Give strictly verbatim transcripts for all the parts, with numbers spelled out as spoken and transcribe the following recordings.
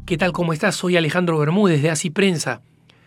¿Qué tal? ¿Cómo estás? Soy Alejandro Bermúdez de Así Prensa.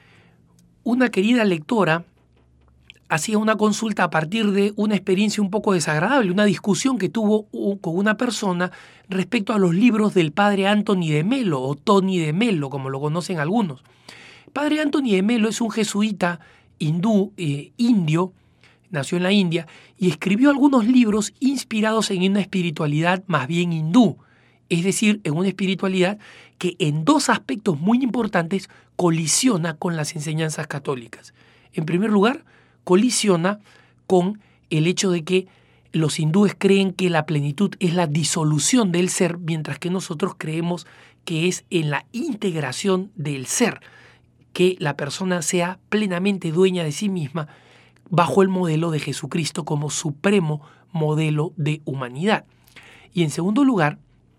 Una querida lectora hacía una consulta a partir de una experiencia un poco desagradable, una discusión que tuvo con una persona respecto a los libros del padre Anthony de Melo, o Tony de Melo, como lo conocen algunos. El padre Anthony de Melo es un jesuita hindú, eh, indio, nació en la India, y escribió algunos libros inspirados en una espiritualidad más bien hindú, es decir, en una espiritualidad que en dos aspectos muy importantes colisiona con las enseñanzas católicas. En primer lugar, colisiona con el hecho de que los hindúes creen que la plenitud es la disolución del ser, mientras que nosotros creemos que es en la integración del ser, que la persona sea plenamente dueña de sí misma bajo el modelo de Jesucristo como supremo modelo de humanidad. Y en segundo lugar,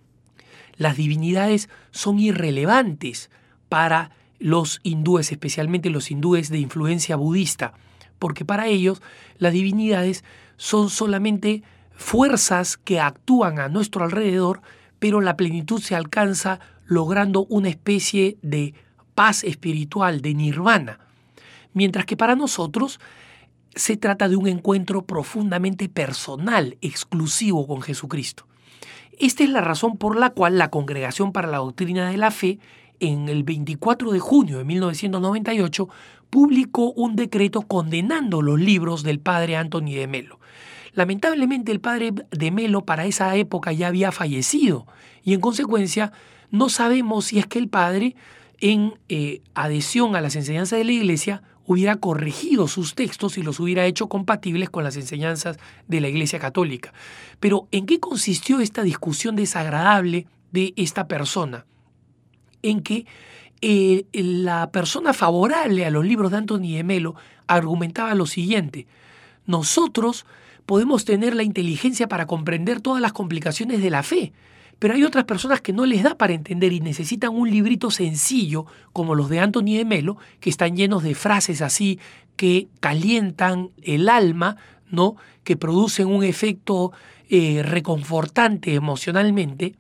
las divinidades son irrelevantes para los hindúes, especialmente los hindúes de influencia budista, porque para ellos las divinidades son solamente fuerzas que actúan a nuestro alrededor, pero la plenitud se alcanza logrando una especie de paz espiritual, de nirvana, mientras que para nosotros se trata de un encuentro profundamente personal, exclusivo con Jesucristo. Esta es la razón por la cual la Congregación para la Doctrina de la Fe, en el veinticuatro de junio de mil novecientos noventa y ocho, publicó un decreto condenando los libros del padre Anthony de Melo. Lamentablemente el padre de Melo para esa época ya había fallecido y en consecuencia no sabemos si es que el padre, en eh, adhesión a las enseñanzas de la Iglesia, hubiera corregido sus textos y los hubiera hecho compatibles con las enseñanzas de la Iglesia Católica. Pero ¿en qué consistió esta discusión desagradable de esta persona? En que eh, la persona favorable a los libros de Anthony de Melo argumentaba lo siguiente: nosotros podemos tener la inteligencia para comprender todas las complicaciones de la fe, pero hay otras personas que no les da para entender y necesitan un librito sencillo como los de Anthony de Melo, que están llenos de frases así que calientan el alma, ¿no? Que producen un efecto eh, reconfortante emocionalmente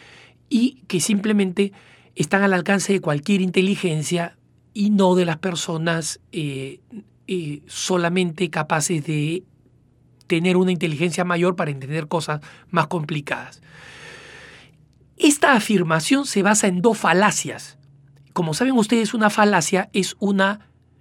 y que simplemente están al alcance de cualquier inteligencia y no de las personas eh, eh, solamente capaces de tener una inteligencia mayor para entender cosas más complicadas. Esta afirmación se basa en dos falacias. Como saben ustedes, una falacia es una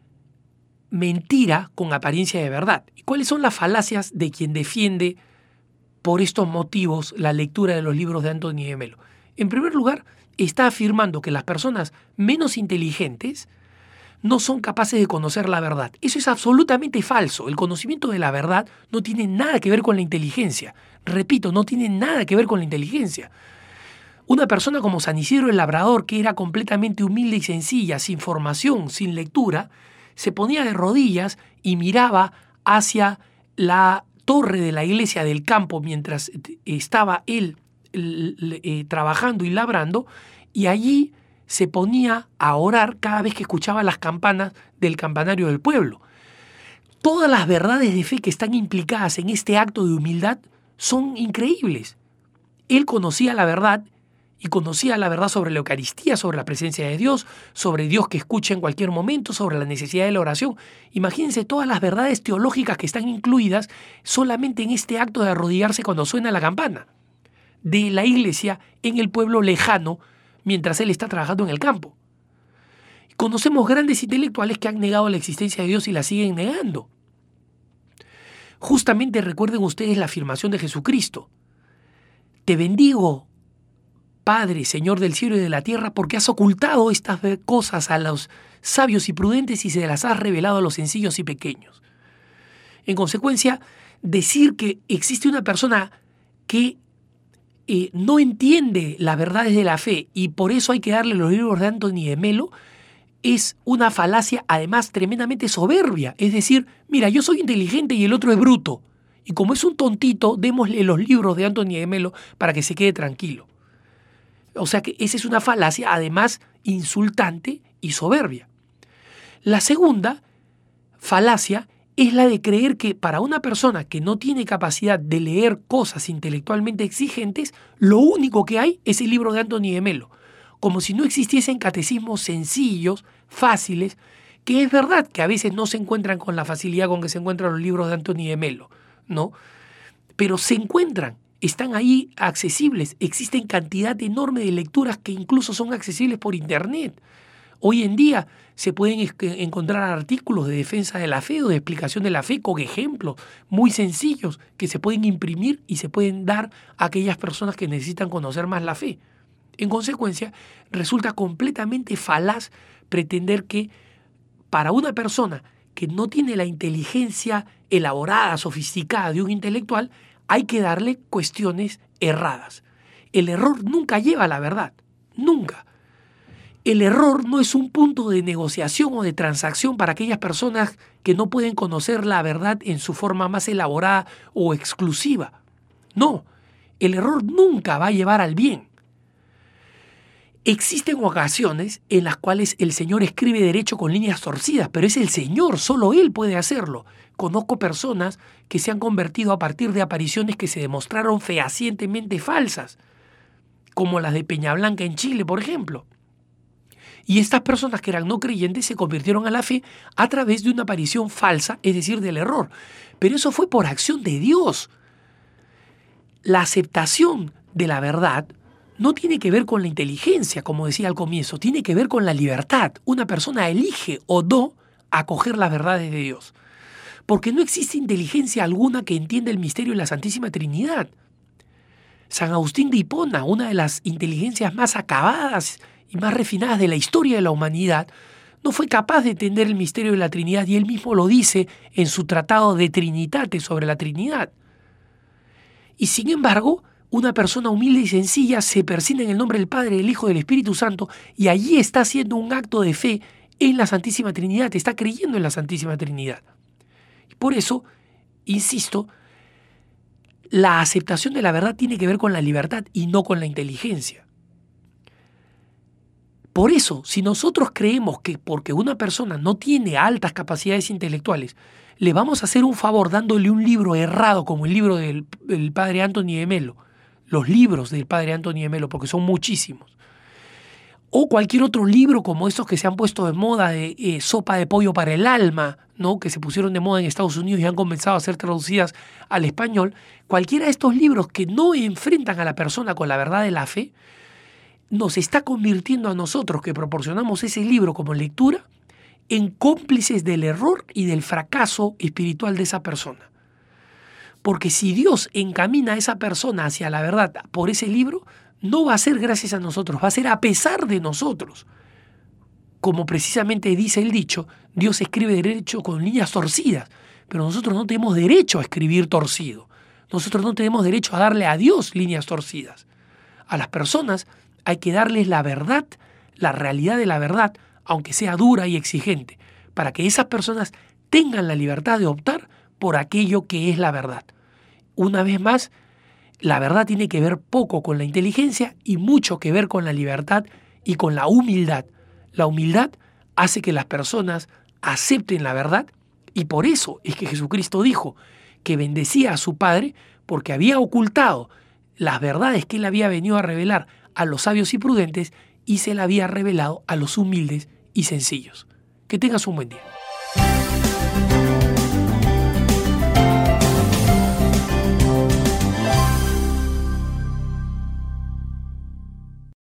mentira con apariencia de verdad. ¿Y cuáles son las falacias de quien defiende por estos motivos la lectura de los libros de Anthony de Melo? En primer lugar, está afirmando que las personas menos inteligentes no son capaces de conocer la verdad. Eso es absolutamente falso. El conocimiento de la verdad no tiene nada que ver con la inteligencia. Repito, no tiene nada que ver con la inteligencia. Una persona como San Isidro el Labrador, que era completamente humilde y sencilla, sin formación, sin lectura, se ponía de rodillas y miraba hacia la torre de la iglesia del campo mientras estaba él eh, trabajando y labrando, y allí se ponía a orar cada vez que escuchaba las campanas del campanario del pueblo. Todas las verdades de fe que están implicadas en este acto de humildad son increíbles. Él conocía la verdad y conocía la verdad sobre la Eucaristía, sobre la presencia de Dios, sobre Dios que escucha en cualquier momento, sobre la necesidad de la oración. Imagínense todas las verdades teológicas que están incluidas solamente en este acto de arrodillarse cuando suena la campana de la iglesia en el pueblo lejano mientras él está trabajando en el campo. Conocemos grandes intelectuales que han negado la existencia de Dios y la siguen negando. Justamente recuerden ustedes la afirmación de Jesucristo: te bendigo, Padre, Señor del cielo y de la tierra, porque has ocultado estas cosas a los sabios y prudentes y se las has revelado a los sencillos y pequeños. En consecuencia, decir que existe una persona que eh, no entiende las verdades de la fe y por eso hay que darle los libros de Anthony de Melo es una falacia, además tremendamente soberbia. Es decir, mira, yo soy inteligente y el otro es bruto, y como es un tontito, démosle los libros de Anthony de Melo para que se quede tranquilo. O sea que esa es una falacia, además insultante y soberbia. La segunda falacia es la de creer que para una persona que no tiene capacidad de leer cosas intelectualmente exigentes, lo único que hay es el libro de Anthony de Melo, como si no existiesen catecismos sencillos, fáciles, que es verdad que a veces no se encuentran con la facilidad con que se encuentran los libros de Anthony de Melo, ¿no? Pero se encuentran, están ahí accesibles, existen cantidad enorme de lecturas que incluso son accesibles por internet. Hoy en día se pueden encontrar artículos de defensa de la fe o de explicación de la fe con ejemplos muy sencillos que se pueden imprimir y se pueden dar a aquellas personas que necesitan conocer más la fe. En consecuencia, resulta completamente falaz pretender que para una persona que no tiene la inteligencia elaborada, sofisticada de un intelectual, hay que darle cuestiones erradas. El error nunca lleva a la verdad, nunca. El error no es un punto de negociación o de transacción para aquellas personas que no pueden conocer la verdad en su forma más elaborada o exclusiva. No, el error nunca va a llevar al bien. Existen ocasiones en las cuales el Señor escribe derecho con líneas torcidas, pero es el Señor, solo Él puede hacerlo. Conozco personas que se han convertido a partir de apariciones que se demostraron fehacientemente falsas, como las de Peñablanca en Chile, por ejemplo. Y estas personas que eran no creyentes se convirtieron a la fe a través de una aparición falsa, es decir, del error. Pero eso fue por acción de Dios. La aceptación de la verdad no tiene que ver con la inteligencia, como decía al comienzo, tiene que ver con la libertad. Una persona elige o no acoger las verdades de Dios. Porque no existe inteligencia alguna que entienda el misterio de la Santísima Trinidad. San Agustín de Hipona, una de las inteligencias más acabadas y más refinadas de la historia de la humanidad, no fue capaz de entender el misterio de la Trinidad, y él mismo lo dice en su tratado de Trinitate sobre la Trinidad. Y sin embargo, una persona humilde y sencilla se persina en el nombre del Padre, del Hijo y del Espíritu Santo, y allí está haciendo un acto de fe en la Santísima Trinidad, está creyendo en la Santísima Trinidad. Y por eso, insisto, la aceptación de la verdad tiene que ver con la libertad y no con la inteligencia. Por eso, si nosotros creemos que porque una persona no tiene altas capacidades intelectuales, le vamos a hacer un favor dándole un libro errado como el libro del, del padre Anthony de Melo, los libros del padre Anthony de Melo, porque son muchísimos, o cualquier otro libro como estos que se han puesto de moda de eh, sopa de pollo para el alma, ¿no? Que se pusieron de moda en Estados Unidos y han comenzado a ser traducidas al español, cualquiera de estos libros que no enfrentan a la persona con la verdad de la fe, nos está convirtiendo a nosotros, que proporcionamos ese libro como lectura, en cómplices del error y del fracaso espiritual de esa persona. Porque si Dios encamina a esa persona hacia la verdad por ese libro, no va a ser gracias a nosotros, va a ser a pesar de nosotros. Como precisamente dice el dicho, Dios escribe derecho con líneas torcidas, pero nosotros no tenemos derecho a escribir torcido. Nosotros no tenemos derecho a darle a Dios líneas torcidas. A las personas hay que darles la verdad, la realidad de la verdad, aunque sea dura y exigente, para que esas personas tengan la libertad de optar por aquello que es la verdad. Una vez más, la verdad tiene que ver poco con la inteligencia y mucho que ver con la libertad y con la humildad. La humildad hace que las personas acepten la verdad, y por eso es que Jesucristo dijo que bendecía a su Padre porque había ocultado las verdades que él había venido a revelar a los sabios y prudentes y se la había revelado a los humildes y sencillos. Que tengas un buen día.